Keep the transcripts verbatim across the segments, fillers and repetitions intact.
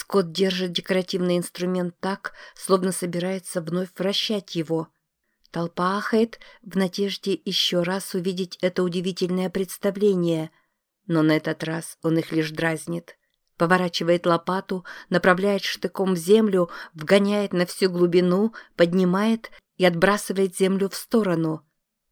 Скотт держит декоративный инструмент так, словно собирается вновь вращать его. Толпа ахает в надежде еще раз увидеть это удивительное представление, но на этот раз он их лишь дразнит. Поворачивает лопату, направляет штыком в землю, вгоняет на всю глубину, поднимает и отбрасывает землю в сторону.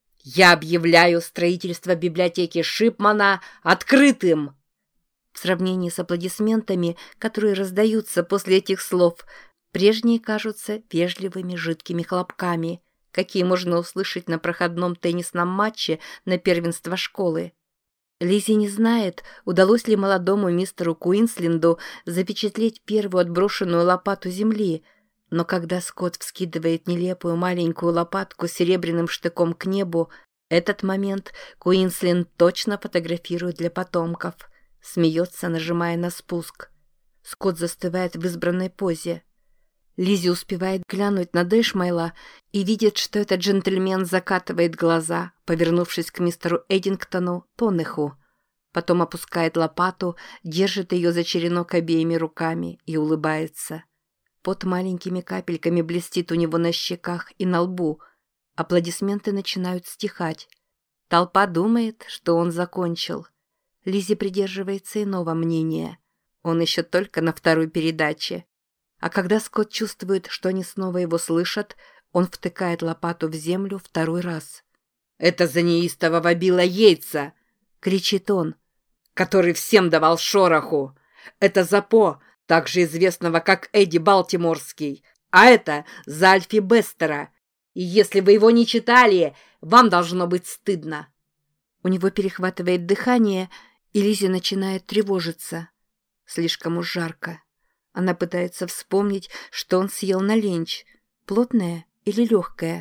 «Я объявляю строительство библиотеки Шипмана открытым!» В сравнении с аплодисментами, которые раздаются после этих слов, прежние кажутся вежливыми жидкими хлопками, какие можно услышать на проходном теннисном матче на первенство школы. Лиззи не знает, удалось ли молодому мистеру Куинсленду запечатлеть первую отброшенную лопату земли, но когда Скотт вскидывает нелепую маленькую лопатку с серебряным штыком к небу, этот момент Куинсленд точно фотографирует для потомков. Смеется, нажимая на спуск. Скотт застывает в избранной позе. Лиззи успевает глянуть на Дэшмейла и видит, что этот джентльмен закатывает глаза, повернувшись к мистеру Эдингтону Тоннеху. Потом опускает лопату, держит ее за черенок обеими руками и улыбается. Пот маленькими капельками блестит у него на щеках и на лбу. Аплодисменты начинают стихать. Толпа думает, что он закончил. Лиззи придерживается иного мнения. Он еще только на второй передаче. А когда Скотт чувствует, что они снова его слышат, он втыкает лопату в землю второй раз. «Это за неистового Билла Йейтса!» — кричит он. «Который всем давал шороху! Это за По, также известного как Эдди Балтиморский, а это за Альфи Бестера. И если вы его не читали, вам должно быть стыдно!» У него перехватывает дыхание, и Лиззи начинает тревожиться. Слишком уж жарко. Она пытается вспомнить, что он съел на ленч. Плотное или легкое?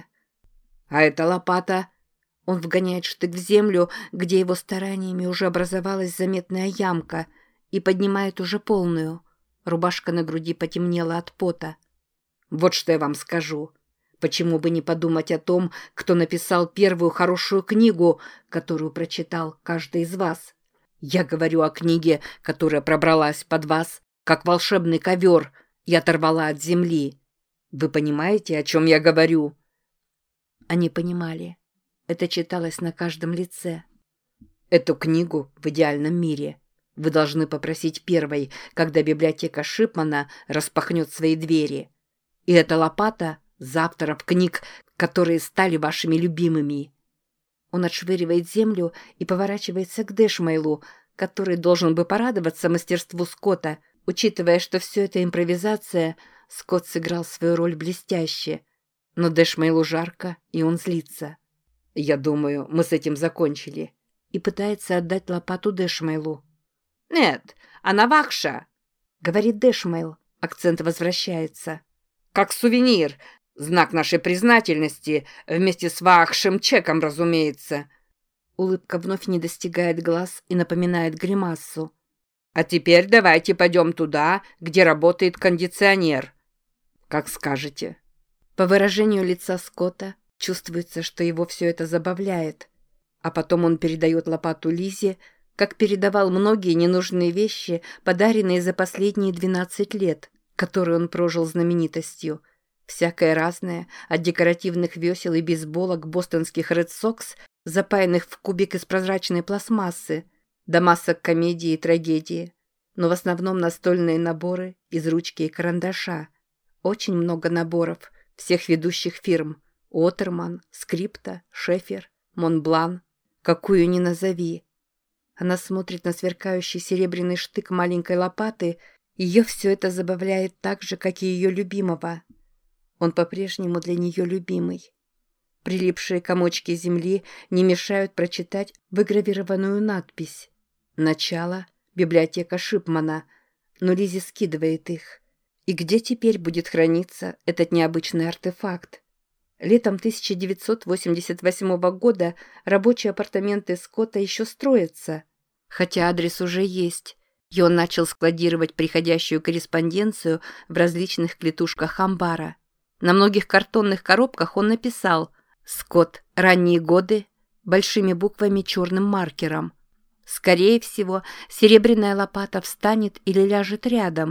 А эта лопата... Он вгоняет штык в землю, где его стараниями уже образовалась заметная ямка, и поднимает уже полную. Рубашка на груди потемнела от пота. Вот что я вам скажу. Почему бы не подумать о том, кто написал первую хорошую книгу, которую прочитал каждый из вас? Я говорю о книге, которая пробралась под вас, как волшебный ковер, и оторвала от земли. Вы понимаете, о чем я говорю?» Они понимали. Это читалось на каждом лице. «Эту книгу в идеальном мире вы должны попросить первой, когда библиотека Шипмана распахнет свои двери. И эта лопата за авторов книг, которые стали вашими любимыми». Он отшвыривает землю и поворачивается к Дэшмейлу, который должен бы порадоваться мастерству Скотта, учитывая, что все это импровизация. Скотт сыграл свою роль блестяще. Но Дэшмейлу жарко, и он злится. «Я думаю, мы с этим закончили». И пытается отдать лопату Дэшмейлу. «Нет, она ваша», — говорит Дэшмейл. Акцент возвращается. «Как сувенир, знак нашей признательности, вместе с вашим чеком, разумеется». Улыбка вновь не достигает глаз и напоминает гримассу. «А теперь давайте пойдем туда, где работает кондиционер». «Как скажете». По выражению лица Скотта чувствуется, что его все это забавляет. А потом он передает лопату Лиззи, как передавал многие ненужные вещи, подаренные за последние двенадцать лет, которые он прожил знаменитостью. Всякое разное, от декоративных весел и бейсболок бостонских Ред Сокс, запаянных в кубик из прозрачной пластмассы, до масок комедии и трагедии. Но в основном настольные наборы из ручки и карандаша. Очень много наборов всех ведущих фирм. Отерман, Скрипта, Шефер, Монблан. Какую ни назови. Она смотрит на сверкающий серебряный штык маленькой лопаты. Ее все это забавляет так же, как и ее любимого. Он по-прежнему для нее любимый. Прилипшие комочки земли не мешают прочитать выгравированную надпись. Начало. Библиотека Шипмана. Но Лиззи скидывает их. И где теперь будет храниться этот необычный артефакт? Летом тысяча девятьсот восемьдесят восьмого года рабочие апартаменты Скотта еще строятся. Хотя адрес уже есть. И он начал складировать приходящую корреспонденцию в различных клетушках амбара. На многих картонных коробках он написал «Скотт. Ранние годы» большими буквами черным маркером. Скорее всего, серебряная лопата встанет или ляжет рядом,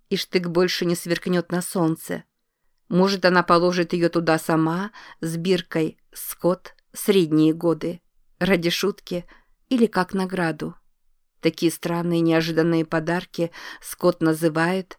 и штык больше не сверкнет на солнце. Может, она положит ее туда сама с биркой «Скотт. Средние годы» ради шутки или как награду. Такие странные неожиданные подарки Скотт называет.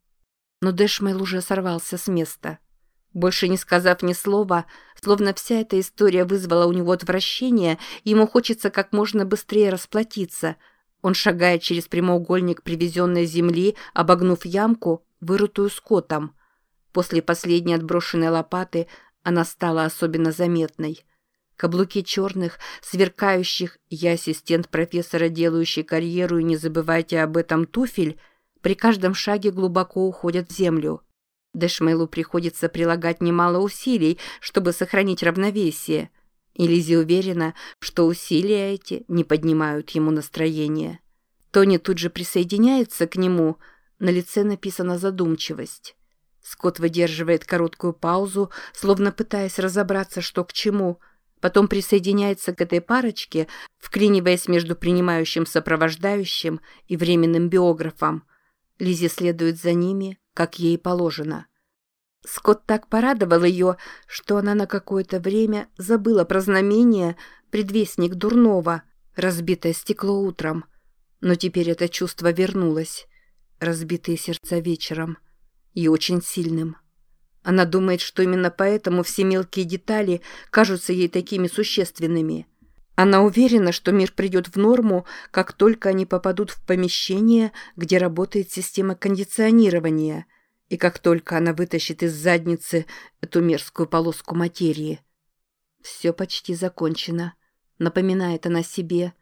Но Дэшмейл уже сорвался с места. Больше не сказав ни слова, словно вся эта история вызвала у него отвращение, ему хочется как можно быстрее расплатиться. Он шагает через прямоугольник привезенной земли, обогнув ямку, вырытую Скоттом. После последней отброшенной лопаты она стала особенно заметной. Каблуки черных, сверкающих «Я ассистент профессора, делающий карьеру, и не забывайте об этом» туфель при каждом шаге глубоко уходят в землю. Дэшмейлу приходится прилагать немало усилий, чтобы сохранить равновесие. И Лиззи уверена, что усилия эти не поднимают ему настроение. Тони тут же присоединяется к нему, на лице написана задумчивость. Скотт выдерживает короткую паузу, словно пытаясь разобраться, что к чему, потом присоединяется к этой парочке, вклиниваясь между принимающим сопровождающим и временным биографом. Лиззи следует за ними, как ей положено. Скотт так порадовал ее, что она на какое-то время забыла про знамение, предвестник дурного, разбитое стекло утром. Но теперь это чувство вернулось. Разбитые сердца вечером. И очень сильным. Она думает, что именно поэтому все мелкие детали кажутся ей такими существенными. Она уверена, что мир придет в норму, как только они попадут в помещение, где работает система кондиционирования, и как только она вытащит из задницы эту мерзкую полоску материи. Все почти закончено, напоминает она себе,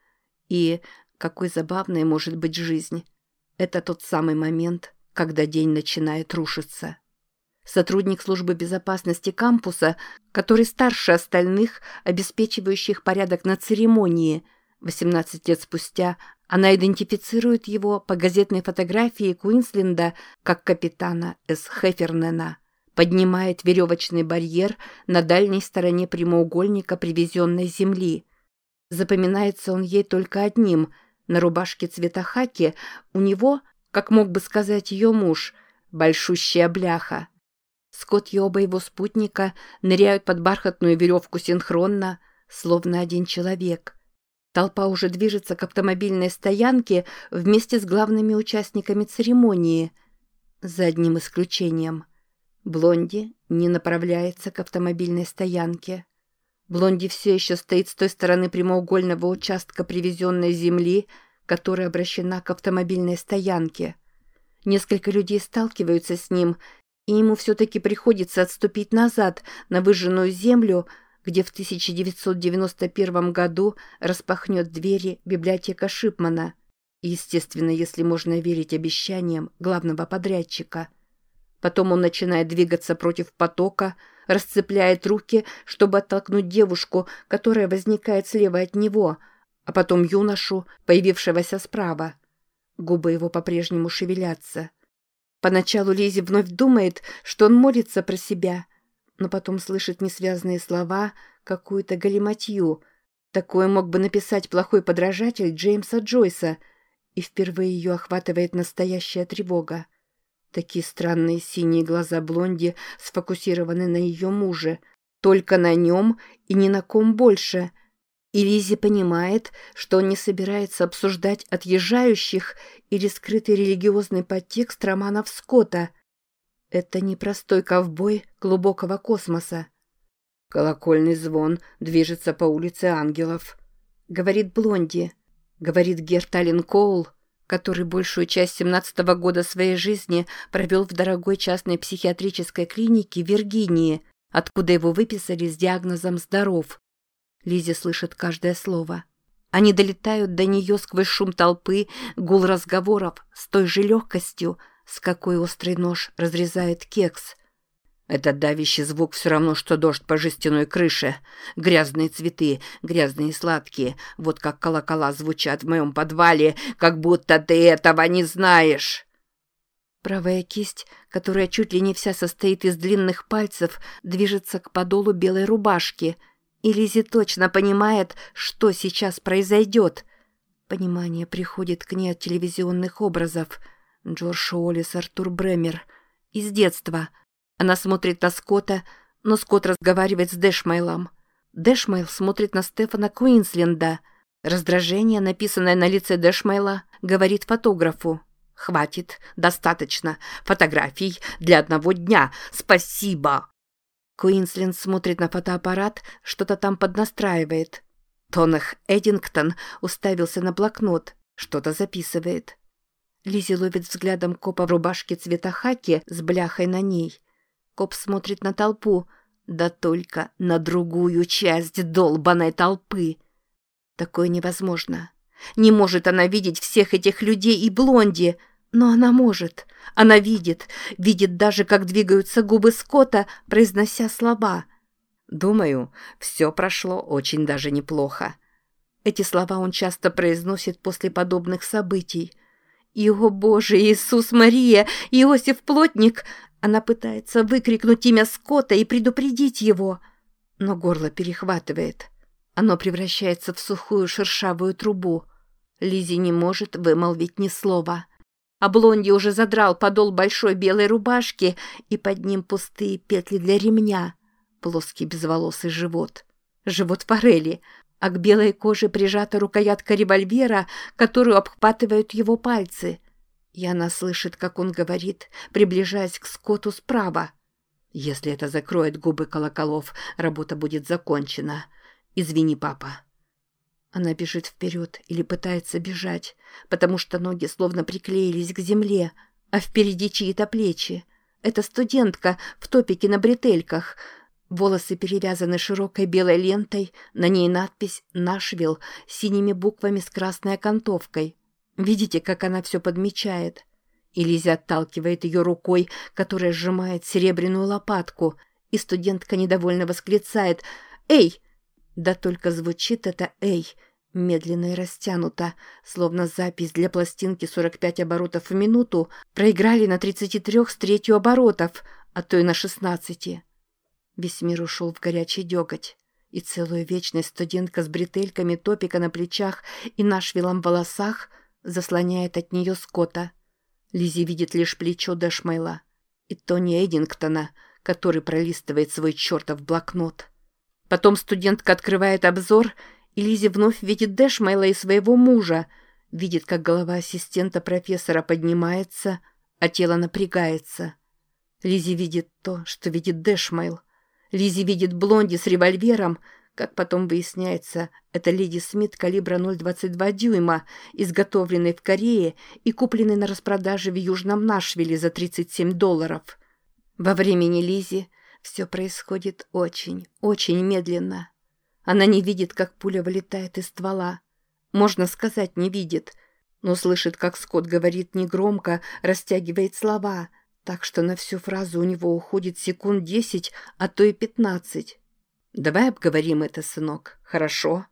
и какой забавной может быть жизнь. Это тот самый момент, когда день начинает рушиться. Сотрудник службы безопасности кампуса, который старше остальных, обеспечивающих порядок на церемонии. восемнадцать лет спустя она идентифицирует его по газетной фотографии Куинсленда как капитана С. Хеффернена. Поднимает веревочный барьер на дальней стороне прямоугольника привезенной земли. Запоминается он ей только одним. На рубашке цвета хаки у него, как мог бы сказать ее муж, большущая бляха. Скотт и оба его спутника ныряют под бархатную веревку синхронно, словно один человек. Толпа уже движется к автомобильной стоянке вместе с главными участниками церемонии. За одним исключением. Блонди не направляется к автомобильной стоянке. Блонди все еще стоит с той стороны прямоугольного участка привезенной земли, которая обращена к автомобильной стоянке. Несколько людей сталкиваются с ним, и ему все-таки приходится отступить назад на выжженную землю, где в тысяча девятьсот девяносто первом году распахнет двери библиотека Шипмана, естественно, если можно верить обещаниям главного подрядчика. Потом он начинает двигаться против потока, расцепляет руки, чтобы оттолкнуть девушку, которая возникает слева от него, а потом юношу, появившегося справа. Губы его по-прежнему шевелятся. Поначалу Лиззи вновь думает, что он молится про себя, но потом слышит несвязные слова, какую-то галиматью. Такое мог бы написать плохой подражатель Джеймса Джойса, и впервые ее охватывает настоящая тревога. Такие странные синие глаза Блонди сфокусированы на ее муже, только на нем и ни на ком больше. И Лиззи понимает, что он не собирается обсуждать отъезжающих или скрытый религиозный подтекст романов Скотта. Это не простой ковбой глубокого космоса. «Колокольный звон движется по улице Ангелов», — говорит Блонди, говорит Герт Аллен Коул, который большую часть семнадцатого года своей жизни провел в дорогой частной психиатрической клинике в Виргинии, откуда его выписали с диагнозом «здоров». Лиззи слышит каждое слово. Они долетают до нее сквозь шум толпы, гул разговоров с той же легкостью, с какой острый нож разрезает кекс. Этот давящий звук все равно, что дождь по жестяной крыше. Грязные цветы, грязные и сладкие. Вот как колокола звучат в моем подвале, как будто ты этого не знаешь. Правая кисть, которая чуть ли не вся состоит из длинных пальцев, движется к подолу белой рубашки — и Лиззи точно понимает, что сейчас произойдет. Понимание приходит к ней от телевизионных образов. Джордж Уоллес, Артур Бремер. Из детства. Она смотрит на Скотта, но Скотт разговаривает с Дэшмейлом. Дэшмейл смотрит на Стефана Куинсленда. Раздражение, написанное на лице Дэшмейла, говорит фотографу: «Хватит, достаточно. Фотографий для одного дня. Спасибо!» Куинсленд смотрит на фотоаппарат, что-то там поднастраивает. Тонах Эдингтон уставился на блокнот, что-то записывает. Лиззи ловит взглядом копа в рубашке цвета хаки с бляхой на ней. Коп смотрит на толпу, да только на другую часть долбаной толпы. Такое невозможно. Не может она видеть всех этих людей и Блонди, но она может. Она видит, видит даже, как двигаются губы Скотта, произнося слова. «Думаю, все прошло очень даже неплохо». Эти слова он часто произносит после подобных событий. И, о Боже, Иисус Мария, Иосиф Плотник! Она пытается выкрикнуть имя Скотта и предупредить его, но горло перехватывает. Оно превращается в сухую шершавую трубу. Лиззи не может вымолвить ни слова. А Блонди уже задрал подол большой белой рубашки, и под ним пустые петли для ремня. Плоский безволосый живот. Живот форели, а к белой коже прижата рукоятка револьвера, которую обхватывают его пальцы. И она слышит, как он говорит, приближаясь к Скотту справа: «Если это закроет губы колоколов, работа будет закончена. Извини, папа». Она бежит вперед или пытается бежать, потому что ноги словно приклеились к земле, а впереди чьи-то плечи. Это студентка в топике на бретельках. Волосы перевязаны широкой белой лентой, на ней надпись «Нашвилл» синими буквами с красной окантовкой. Видите, как она все подмечает? И Лиззи отталкивает ее рукой, которая сжимает серебряную лопатку, и студентка недовольно восклицает: «Эй!» Да только звучит это «эй» медленно и растянуто, словно запись для пластинки сорок пять оборотов в минуту проиграли на тридцати трёх с третью оборотов, а то и на шестнадцати. Весь мир ушел в горячий деготь, и целую вечность студентка с бретельками топика на плечах и Нашвиллом в волосах заслоняет от нее Скотта. Лиззи видит лишь плечо Дэшмейла и Тони Эдингтона, который пролистывает свой чертов блокнот. Потом студентка открывает обзор, и Лиззи вновь видит Дэшмейла и своего мужа, видит, как голова ассистента профессора поднимается, а тело напрягается. Лиззи видит то, что видит Дэшмейл. Лиззи видит Блонди с револьвером, как потом выясняется, это Леди Смит калибра ноль двадцать два дюйма, изготовленный в Корее и купленный на распродаже в Южном Нашвилле за тридцать семь долларов. Во времени Лиззи все происходит очень, очень медленно. Она не видит, как пуля вылетает из ствола. Можно сказать, не видит, но слышит, как Скотт говорит негромко, растягивает слова, так что на всю фразу у него уходит секунд десять, а то и пятнадцать. «Давай обговорим это, сынок, хорошо?»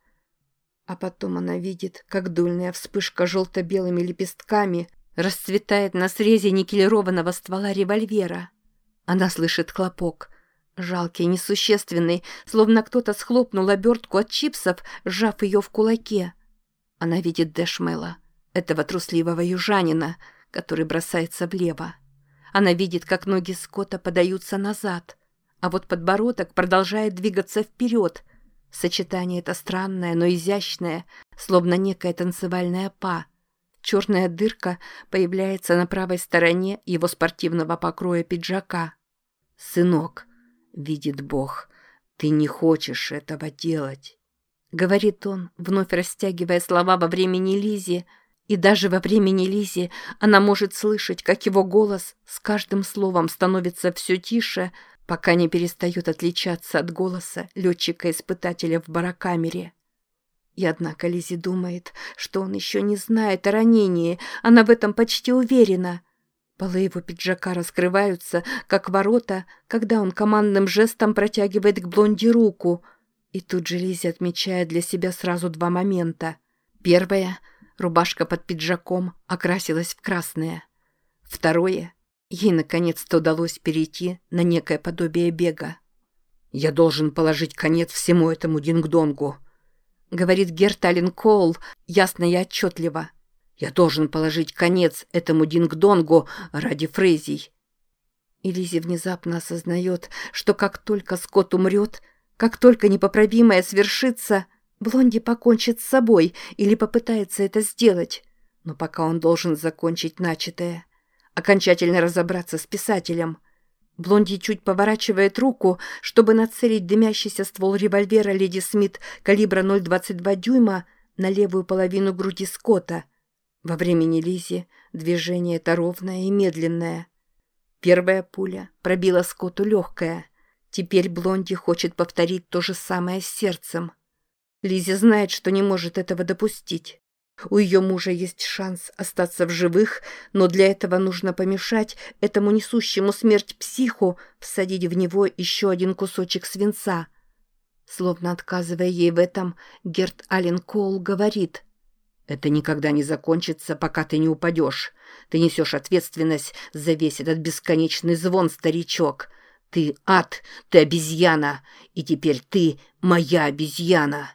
А потом она видит, как дульная вспышка желто-белыми лепестками расцветает на срезе никелированного ствола револьвера. Она слышит хлопок. Жалкий, несущественный, словно кто-то схлопнул обертку от чипсов, сжав ее в кулаке. Она видит Дэшмейла, этого трусливого южанина, который бросается влево. Она видит, как ноги Скотта подаются назад, а вот подбородок продолжает двигаться вперед. Сочетание это странное, но изящное, словно некая танцевальная па. Черная дырка появляется на правой стороне его спортивного покроя пиджака. «Сынок», — видит Бог, — «ты не хочешь этого делать», — говорит он, вновь растягивая слова во времени Лиззи, и даже во времени Лиззи она может слышать, как его голос с каждым словом становится все тише, пока не перестает отличаться от голоса летчика-испытателя в барокамере. И однако Лиззи думает, что он еще не знает о ранении, она в этом почти уверена. Полы его пиджака раскрываются, как ворота, когда он командным жестом протягивает к Блонди руку. И тут же Лиззи отмечает для себя сразу два момента. Первое — рубашка под пиджаком окрасилась в красное. Второе — ей наконец-то удалось перейти на некое подобие бега. «Я должен положить конец всему этому динг-донгу», — говорит Герт Аллен Коул ясно и отчетливо. Я должен положить конец этому динг-донгу ради Фрейзий. И Лиззи внезапно осознает, что как только Скотт умрет, как только непоправимое свершится, Блонди покончит с собой или попытается это сделать. Но пока он должен закончить начатое, окончательно разобраться с писателем. Блонди чуть поворачивает руку, чтобы нацелить дымящийся ствол револьвера леди Смит калибра ноль двадцать два дюйма на левую половину груди Скотта. Во времени Лиззи движение это ровное и медленное. Первая пуля пробила Скотту легкое. Теперь Блонди хочет повторить то же самое с сердцем. Лиззи знает, что не может этого допустить. У ее мужа есть шанс остаться в живых, но для этого нужно помешать этому несущему смерть психу всадить в него еще один кусочек свинца. Словно отказывая ей в этом, Герт Аллен Коул говорит: «Это никогда не закончится, пока ты не упадешь. Ты несешь ответственность за весь этот бесконечный звон, старичок. Ты ад, ты обезьяна, и теперь ты моя обезьяна».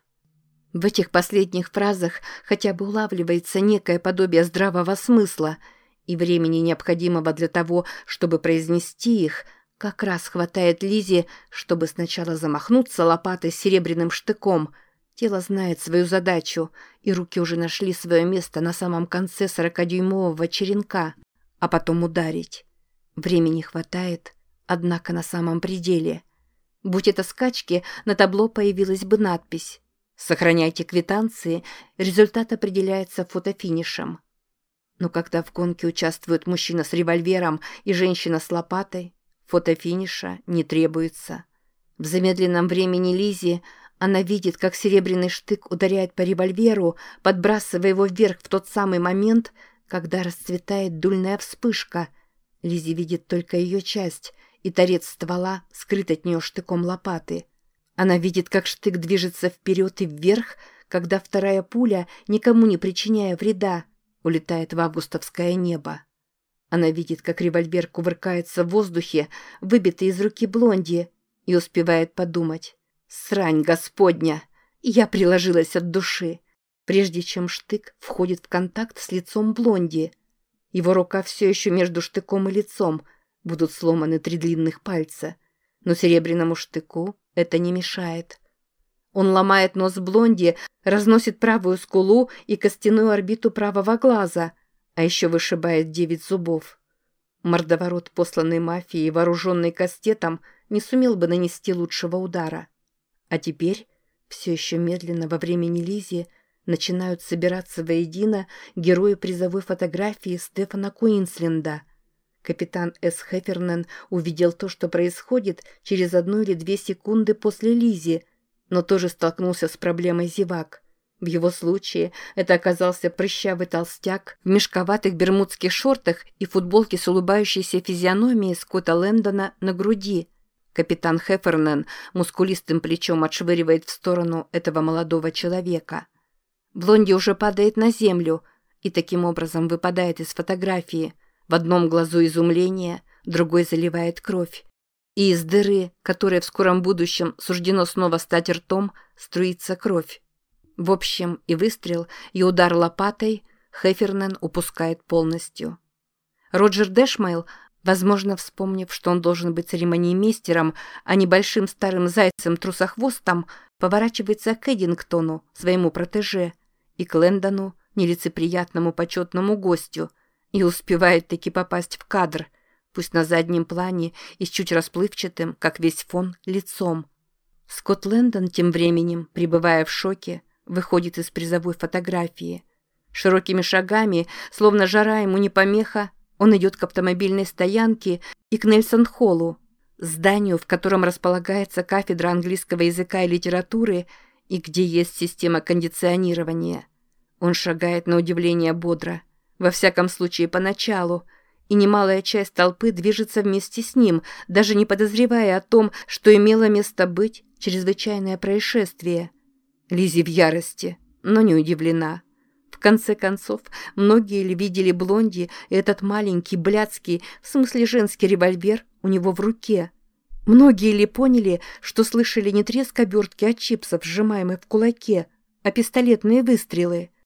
В этих последних фразах хотя бы улавливается некое подобие здравого смысла, и времени, необходимого для того, чтобы произнести их, как раз хватает Лиззи, чтобы сначала замахнуться лопатой с серебряным штыком. Тело знает свою задачу, и руки уже нашли свое место на самом конце сорокадюймового черенка, а потом ударить. Времени хватает, однако на самом пределе. Будь это скачки, на табло появилась бы надпись: «Сохраняйте квитанции, результат определяется фотофинишем». Но когда в гонке участвуют мужчина с револьвером и женщина с лопатой, фотофиниша не требуется. В замедленном времени Лиззи она видит, как серебряный штык ударяет по револьверу, подбрасывая его вверх в тот самый момент, когда расцветает дульная вспышка. Лиззи видит только ее часть, и торец ствола скрыт от нее штыком лопаты. Она видит, как штык движется вперед и вверх, когда вторая пуля, никому не причиняя вреда, улетает в августовское небо. Она видит, как револьвер кувыркается в воздухе, выбитый из руки Блонди, и успевает подумать: «Срань господня!» Я приложилась от души, прежде чем штык входит в контакт с лицом Блонди. Его рука все еще между штыком и лицом, будут сломаны три длинных пальца, но серебряному штыку это не мешает. Он ломает нос Блонди, разносит правую скулу и костяную орбиту правого глаза, а еще вышибает девять зубов. Мордоворот, посланный мафией, вооруженный кастетом, не сумел бы нанести лучшего удара. А теперь, все еще медленно во времени Лиззи, начинают собираться воедино герои призовой фотографии Стефана Куинсленда. Капитан С. Хеффернен увидел то, что происходит, через одну или две секунды после Лиззи, но тоже столкнулся с проблемой зевак. В его случае это оказался прыщавый толстяк в мешковатых бермудских шортах и футболке с улыбающейся физиономией Скотта Лэндона на груди. Капитан Хеффернен мускулистым плечом отшвыривает в сторону этого молодого человека. Блонди уже падает на землю и таким образом выпадает из фотографии. В одном глазу изумление, другой заливает кровь. И из дыры, которой в скором будущем суждено снова стать ртом, струится кровь. В общем, и выстрел, и удар лопатой Хеффернен упускает полностью. Роджер Дэшмейл, возможно, вспомнив, что он должен быть церемониймейстером, а не большим старым зайцем-трусохвостом, поворачивается к Эдингтону, своему протеже, и к Лэндону, нелицеприятному почетному гостю, и успевает таки попасть в кадр, пусть на заднем плане и с чуть расплывчатым, как весь фон, лицом. Скотт Лэндон тем временем, пребывая в шоке, выходит из призовой фотографии. Широкими шагами, словно жара ему не помеха, он идет к автомобильной стоянке и к Нельсон-холлу, зданию, в котором располагается кафедра английского языка и литературы и где есть система кондиционирования. Он шагает на удивление бодро, во всяком случае поначалу, и немалая часть толпы движется вместе с ним, даже не подозревая о том, что имело место быть чрезвычайное происшествие. Лиззи в ярости, но не удивлена. В конце концов, многие ли видели Блонди и этот маленький, блядский, в смысле женский револьвер у него в руке? Многие ли поняли, что слышали не треск обертки от чипсов, сжимаемых в кулаке, а пистолетные выстрелы?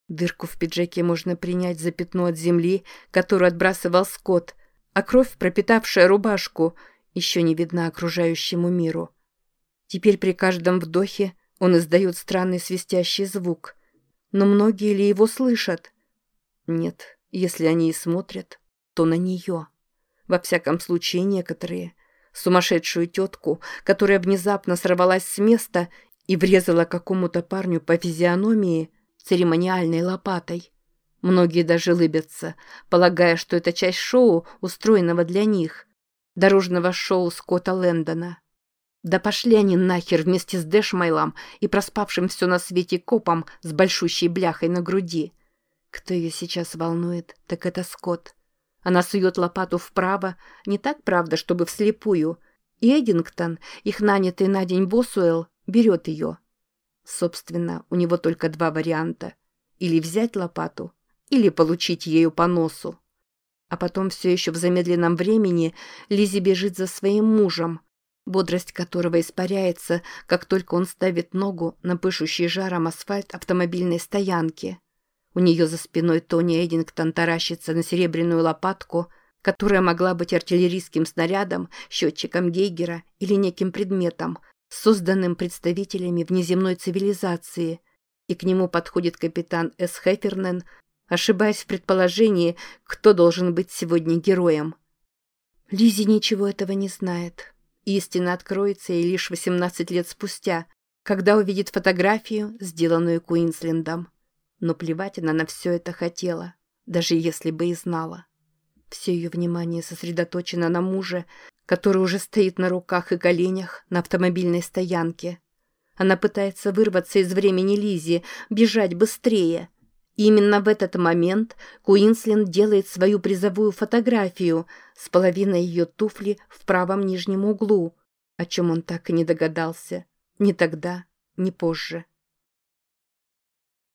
Дырку в пиджаке можно принять за пятно от земли, которую отбрасывал Скотт, а кровь, пропитавшая рубашку, еще не видна окружающему миру. Теперь при каждом вдохе он издает странный свистящий звук. Но многие ли его слышат? Нет, если они и смотрят, то на нее. Во всяком случае, некоторые. Сумасшедшую тетку, которая внезапно сорвалась с места и врезала какому-то парню по физиономии церемониальной лопатой. Многие даже лыбятся, полагая, что это часть шоу, устроенного для них. Дорожного шоу Скотта Лэндона. Да пошли они нахер вместе с Дэшмайлом и проспавшим все на свете копом с большущей бляхой на груди. Кто ее сейчас волнует, так это Скотт. Она сует лопату вправо, не так, правда, чтобы вслепую, и Эдингтон, их нанятый на день Босуэлл, берет ее. Собственно, у него только два варианта. Или взять лопату, или получить ею по носу. А потом все еще в замедленном времени Лиззи бежит за своим мужем, бодрость которого испаряется, как только он ставит ногу на пышущий жаром асфальт автомобильной стоянки. У нее за спиной Тони Эдингтон таращится на серебряную лопатку, которая могла быть артиллерийским снарядом, счетчиком Гейгера или неким предметом, созданным представителями внеземной цивилизации, и к нему подходит капитан С. Хеффернен, ошибаясь в предположении, кто должен быть сегодня героем. Лиззи ничего этого не знает. Истина откроется ей лишь восемнадцать лет спустя, когда увидит фотографию, сделанную Куинслендом. Но плевать она на все это хотела, даже если бы и знала. Все ее внимание сосредоточено на муже, который уже стоит на руках и коленях на автомобильной стоянке. Она пытается вырваться из времени Лиззи, бежать быстрее. И именно в этот момент Куинсленд делает свою призовую фотографию с половиной ее туфли в правом нижнем углу, о чем он так и не догадался. Ни тогда, ни позже.